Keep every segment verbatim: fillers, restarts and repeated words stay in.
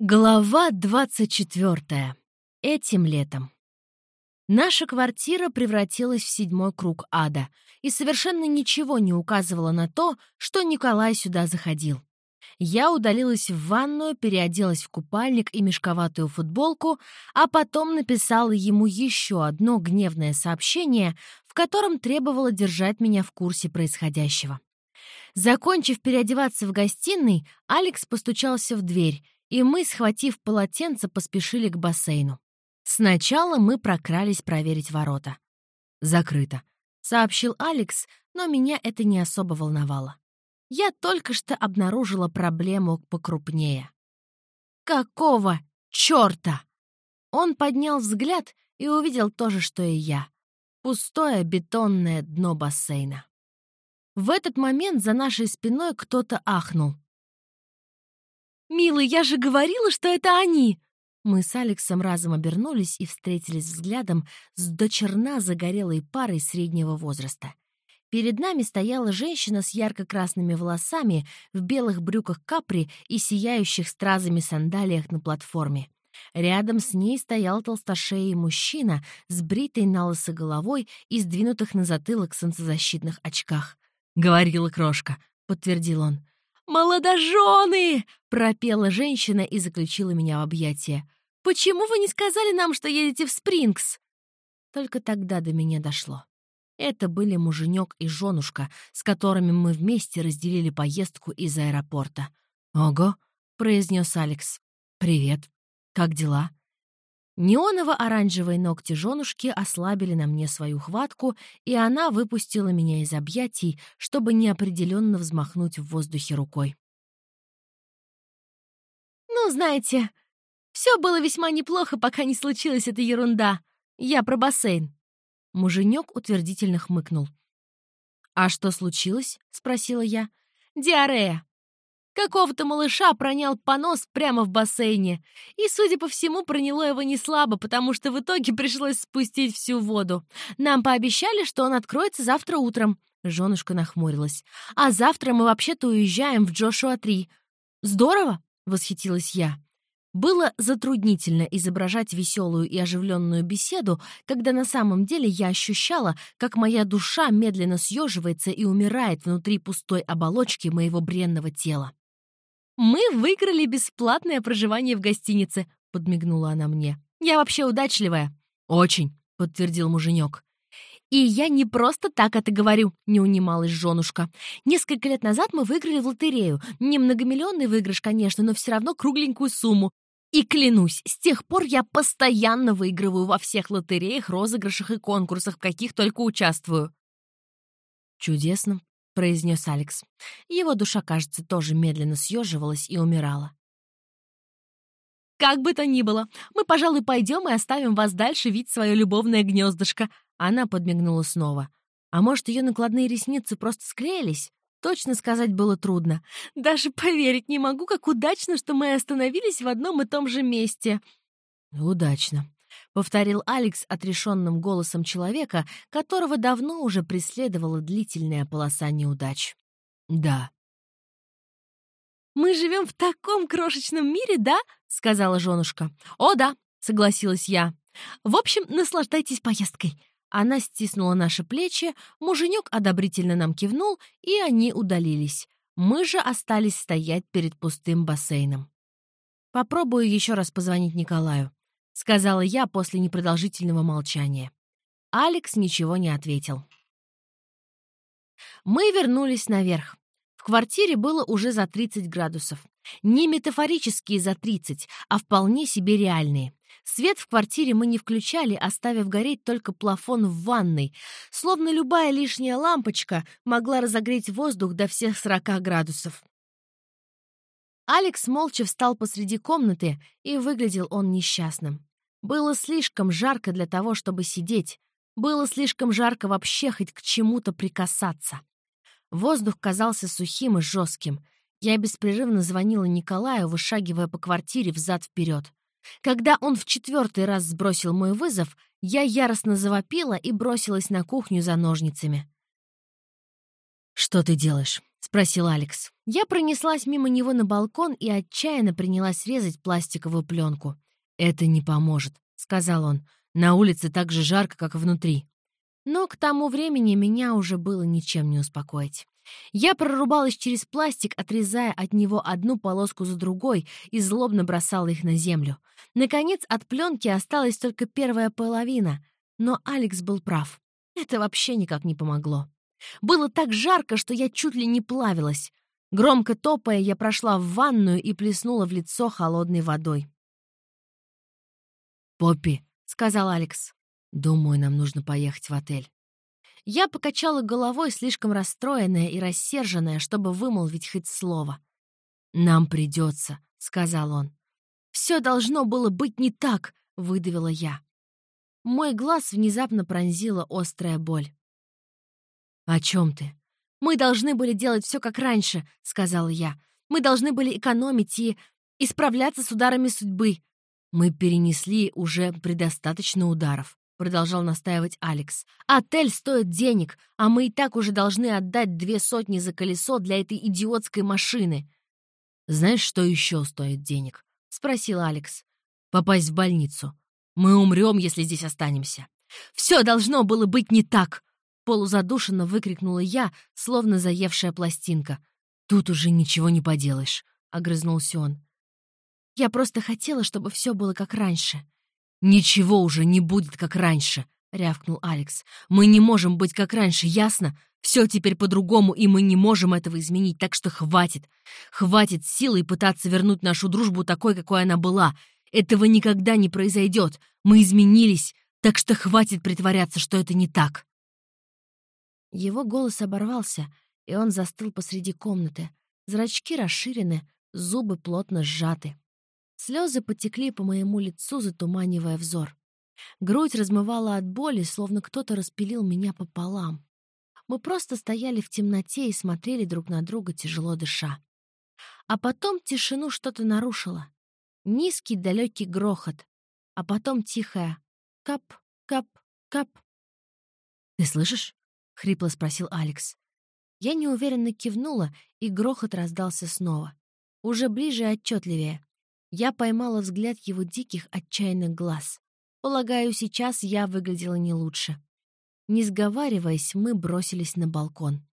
Глава двадцать четвёртая. Этим летом. Наша квартира превратилась в седьмой круг ада, и совершенно ничего не указывало на то, что Николай сюда заходил. Я удалилась в ванную, переоделась в купальник и мешковатую футболку, а потом написала ему еще одно гневное сообщение, в котором требовала держать меня в курсе происходящего. Закончив переодеваться в гостиной, Алекс постучался в дверь, и мы, схватив полотенце, поспешили к бассейну. Сначала мы прокрались проверить ворота. «Закрыто», — сообщил Алекс, но меня это не особо волновало. Я только что обнаружила проблему покрупнее. «Какого чёрта?» Он поднял взгляд и увидел то же, что и я. Пустое бетонное дно бассейна. В этот момент за нашей спиной кто-то ахнул. «Милый, я же говорила, что это они!» Мы с Алексом разом обернулись и встретились взглядом с дочерна загорелой парой среднего возраста. Перед нами стояла женщина с ярко-красными волосами, в белых брюках капри и сияющих стразами сандалиях на платформе. Рядом с ней стоял толстошеий мужчина с бритой на лысо головой и сдвинутых на затылок солнцезащитных очках. «Говорила крошка», — подтвердил он. «Молодожены!» — пропела женщина и заключила меня в объятия. «Почему вы не сказали нам, что едете в Спрингс?» Только тогда до меня дошло. Это были муженек и женушка, с которыми мы вместе разделили поездку из аэропорта. «Ого!» — произнес Алекс. «Привет. Как дела?» Неоново-оранжевые ногти женушки ослабили на мне свою хватку, и она выпустила меня из объятий, чтобы неопределенно взмахнуть в воздухе рукой. «Ну, знаете, все было весьма неплохо, пока не случилась эта ерунда. Я про бассейн». Муженек утвердительно хмыкнул. «А что случилось?» — спросила я. «Диарея. Какого-то малыша пронял понос прямо в бассейне. И, судя по всему, проняло его не слабо, потому что в итоге пришлось спустить всю воду. Нам пообещали, что он откроется завтра утром». Женушка нахмурилась. «А завтра мы вообще-то уезжаем в Джошуа три». «Здорово!» — восхитилась я. Было затруднительно изображать веселую и оживленную беседу, когда на самом деле я ощущала, как моя душа медленно съеживается и умирает внутри пустой оболочки моего бренного тела. «Мы выиграли бесплатное проживание в гостинице», — подмигнула она мне. «Я вообще удачливая». «Очень», — подтвердил муженек. «И я не просто так это говорю», — не унималась женушка. «Несколько лет назад мы выиграли в лотерею. Не многомиллионный выигрыш, конечно, но все равно кругленькую сумму. И клянусь, с тех пор я постоянно выигрываю во всех лотереях, розыгрышах и конкурсах, в каких только участвую». «Чудесно», — произнес Алекс. Его душа, кажется, тоже медленно съеживалась и умирала. «Как бы то ни было, мы, пожалуй, пойдем и оставим вас дальше видеть свое любовное гнездышко». Она подмигнула снова. А может, ее накладные ресницы просто склеились? Точно сказать было трудно. Даже поверить не могу, как удачно, что мы остановились в одном и том же месте. «Удачно», — повторил Алекс отрешенным голосом человека, которого давно уже преследовала длительная полоса неудач. «Да». «Мы живем в таком крошечном мире, да?» — сказала женушка. «О, да», — согласилась я. «В общем, наслаждайтесь поездкой». Она стиснула наши плечи, муженек одобрительно нам кивнул, и они удалились. Мы же остались стоять перед пустым бассейном. «Попробую еще раз позвонить Николаю», — сказала я после непродолжительного молчания. Алекс ничего не ответил. Мы вернулись наверх. В квартире было уже за тридцать градусов. Не метафорические за тридцать, а вполне себе реальные. Свет в квартире мы не включали, оставив гореть только плафон в ванной, словно любая лишняя лампочка могла разогреть воздух до всех сорока градусов. Алекс молча встал посреди комнаты, и выглядел он несчастным. Было слишком жарко для того, чтобы сидеть. Было слишком жарко вообще хоть к чему-то прикасаться. Воздух казался сухим и жестким. Я беспрерывно звонила Николаю, вышагивая по квартире взад-вперед. Когда он в четвертый раз сбросил мой вызов, я яростно завопила и бросилась на кухню за ножницами. «Что ты делаешь?» — спросил Алекс. Я пронеслась мимо него на балкон и отчаянно принялась резать пластиковую пленку. «Это не поможет», — сказал он. «На улице так же жарко, как и внутри». Но к тому времени меня уже было ничем не успокоить. Я прорубалась через пластик, отрезая от него одну полоску за другой и злобно бросала их на землю. Наконец, от пленки осталась только первая половина, но Алекс был прав. Это вообще никак не помогло. Было так жарко, что я чуть ли не плавилась. Громко топая, я прошла в ванную и плеснула в лицо холодной водой. «Поппи», — сказал Алекс, — «думаю, нам нужно поехать в отель». Я покачала головой, слишком расстроенная и рассерженная, чтобы вымолвить хоть слово. «Нам придется», — сказал он. «Все должно было быть не так», — выдавила я. Мой глаз внезапно пронзила острая боль. «О чем ты?» «Мы должны были делать все как раньше», — сказала я. «Мы должны были экономить и... и справляться с ударами судьбы». «Мы перенесли уже предостаточно ударов», — продолжал настаивать Алекс. «Отель стоит денег, а мы и так уже должны отдать две сотни за колесо для этой идиотской машины». «Знаешь, что еще стоит денег?» — спросил Алекс. «Попасть в больницу. Мы умрем, если здесь останемся». «Все должно было быть не так!» — полузадушенно выкрикнула я, словно заевшая пластинка. «Тут уже ничего не поделаешь», — огрызнулся он. «Я просто хотела, чтобы все было как раньше». «Ничего уже не будет как раньше», — рявкнул Алекс. «Мы не можем быть как раньше, ясно? Все теперь по-другому, и мы не можем этого изменить, так что хватит. Хватит силой пытаться вернуть нашу дружбу такой, какой она была. Этого никогда не произойдет. Мы изменились, так что хватит притворяться, что это не так». Его голос оборвался, и он застыл посреди комнаты. Зрачки расширены, зубы плотно сжаты. Слезы потекли по моему лицу, затуманивая взор. Грудь размывала от боли, словно кто-то распилил меня пополам. Мы просто стояли в темноте и смотрели друг на друга, тяжело дыша. А потом тишину что-то нарушило. Низкий далекий грохот, а потом тихое «кап, кап, кап». «Ты слышишь?» — хрипло спросил Алекс. Я неуверенно кивнула, и грохот раздался снова. Уже ближе и отчетливее. Я поймала взгляд его диких, отчаянных глаз. Полагаю, сейчас я выглядела не лучше. Не сговариваясь, мы бросились на балкон.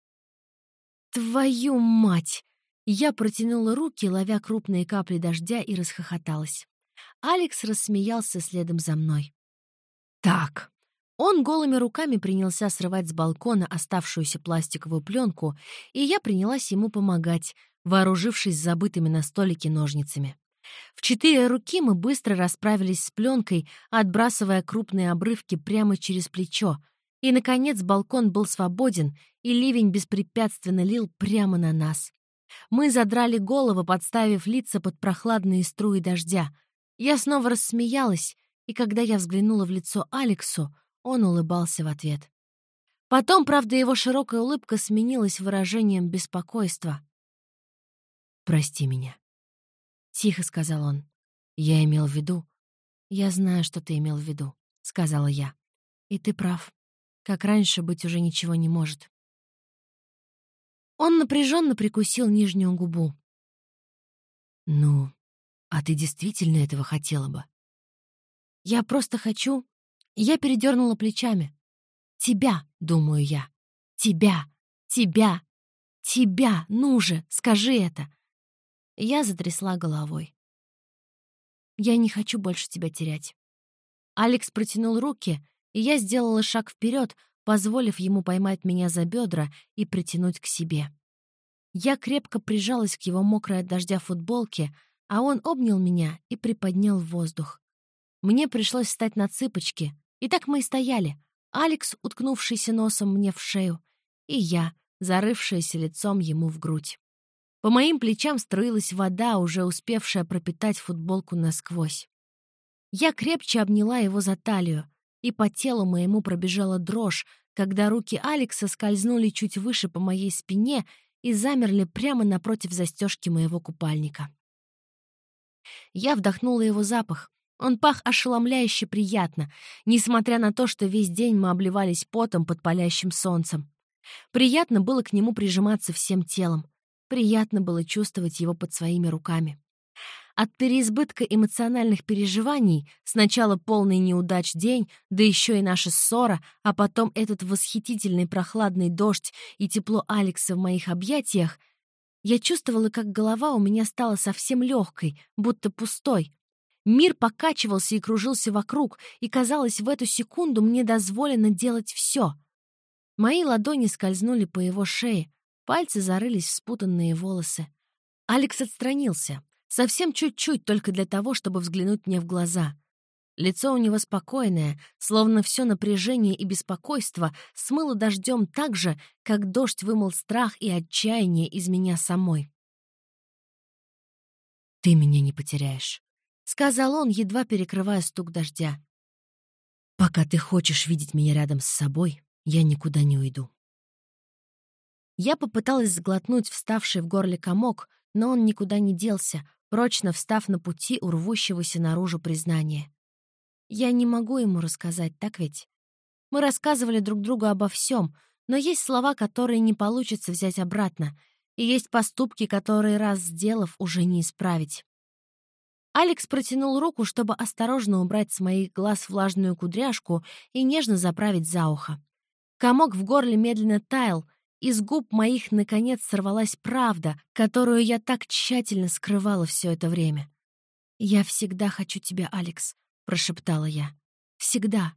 «Твою мать!» Я протянула руки, ловя крупные капли дождя, и расхохоталась. Алекс рассмеялся следом за мной. «Так». Он голыми руками принялся срывать с балкона оставшуюся пластиковую пленку, и я принялась ему помогать, вооружившись забытыми на столике ножницами. В четыре руки мы быстро расправились с пленкой, отбрасывая крупные обрывки прямо через плечо, и, наконец, балкон был свободен, и ливень беспрепятственно лил прямо на нас. Мы задрали головы, подставив лица под прохладные струи дождя. Я снова рассмеялась, и когда я взглянула в лицо Алексу, он улыбался в ответ. Потом, правда, его широкая улыбка сменилась выражением беспокойства. «Прости меня», — тихо сказал он. «Я имел в виду...» «Я знаю, что ты имел в виду», — сказала я. «И ты прав. Как раньше быть уже ничего не может». Он напряженно прикусил нижнюю губу. «Ну, а ты действительно этого хотела бы?» «Я просто хочу...» Я передернула плечами. «Тебя, — думаю я, — тебя, тебя, тебя, ну же, скажи это!» Я затрясла головой. «Я не хочу больше тебя терять». Алекс протянул руки, и я сделала шаг вперед, позволив ему поймать меня за бедра и притянуть к себе. Я крепко прижалась к его мокрой от дождя футболке, а он обнял меня и приподнял в воздух. Мне пришлось встать на цыпочки, и так мы и стояли. Алекс, уткнувшийся носом мне в шею, и я, зарывшаяся лицом ему в грудь. По моим плечам струилась вода, уже успевшая пропитать футболку насквозь. Я крепче обняла его за талию, и по телу моему пробежала дрожь, когда руки Алекса скользнули чуть выше по моей спине и замерли прямо напротив застежки моего купальника. Я вдохнула его запах. Он пах ошеломляюще приятно, несмотря на то, что весь день мы обливались потом под палящим солнцем. Приятно было к нему прижиматься всем телом. Приятно было чувствовать его под своими руками. От переизбытка эмоциональных переживаний, сначала полный неудач день, да еще и наша ссора, а потом этот восхитительный прохладный дождь и тепло Алекса в моих объятиях, я чувствовала, как голова у меня стала совсем легкой, будто пустой. Мир покачивался и кружился вокруг, и, казалось, в эту секунду мне дозволено делать все. Мои ладони скользнули по его шее, пальцы зарылись в спутанные волосы. Алекс отстранился. Совсем чуть-чуть, только для того, чтобы взглянуть мне в глаза. Лицо у него спокойное, словно все напряжение и беспокойство смыло дождем так же, как дождь вымыл страх и отчаяние из меня самой. «Ты меня не потеряешь», — сказал он, едва перекрывая стук дождя. «Пока ты хочешь видеть меня рядом с собой, я никуда не уйду». Я попыталась сглотнуть вставший в горле комок, но он никуда не делся, прочно встав на пути у рвущегося наружу признания. Я не могу ему рассказать, так ведь? Мы рассказывали друг другу обо всем, но есть слова, которые не получится взять обратно, и есть поступки, которые, раз сделав, уже не исправить. Алекс протянул руку, чтобы осторожно убрать с моих глаз влажную кудряшку и нежно заправить за ухо. Комок в горле медленно таял, из губ моих, наконец, сорвалась правда, которую я так тщательно скрывала все это время. «Я всегда хочу тебя, Алекс», — прошептала я. «Всегда».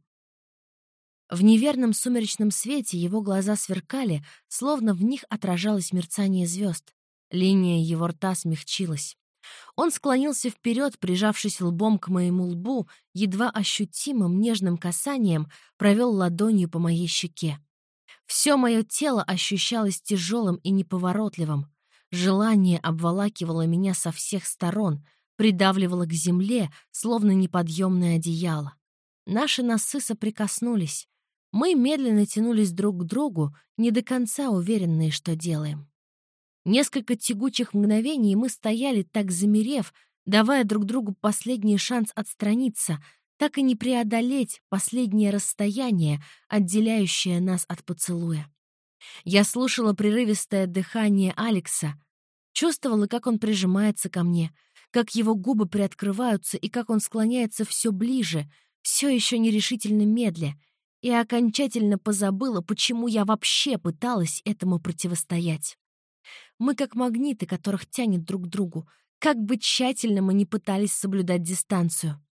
В неверном сумеречном свете его глаза сверкали, словно в них отражалось мерцание звезд. Линия его рта смягчилась. Он склонился вперед, прижавшись лбом к моему лбу, едва ощутимым нежным касанием провел ладонью по моей щеке. Все мое тело ощущалось тяжелым и неповоротливым. Желание обволакивало меня со всех сторон, придавливало к земле, словно неподъемное одеяло. Наши носы соприкоснулись. Мы медленно тянулись друг к другу, не до конца уверенные, что делаем. Несколько тягучих мгновений мы стояли так замерев, давая друг другу последний шанс отстраниться, так и не преодолеть последнее расстояние, отделяющее нас от поцелуя. Я слушала прерывистое дыхание Алекса, чувствовала, как он прижимается ко мне, как его губы приоткрываются и как он склоняется все ближе, все еще нерешительно медля, и окончательно позабыла, почему я вообще пыталась этому противостоять. Мы как магниты, которых тянет друг к другу, как бы тщательно мы ни пытались соблюдать дистанцию.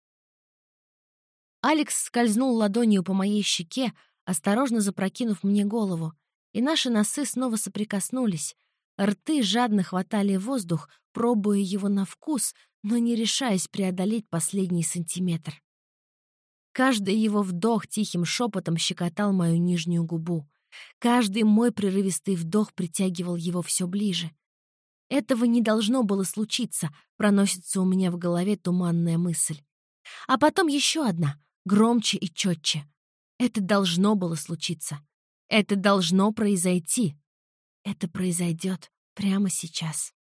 Алекс скользнул ладонью по моей щеке, осторожно запрокинув мне голову, и наши носы снова соприкоснулись. Рты жадно хватали воздух, пробуя его на вкус, но не решаясь преодолеть последний сантиметр. Каждый его вдох тихим шепотом щекотал мою нижнюю губу. Каждый мой прерывистый вдох притягивал его все ближе. Этого не должно было случиться, проносится у меня в голове туманная мысль. А потом еще одна, громче и четче. Это должно было случиться. Это должно произойти. Это произойдет прямо сейчас.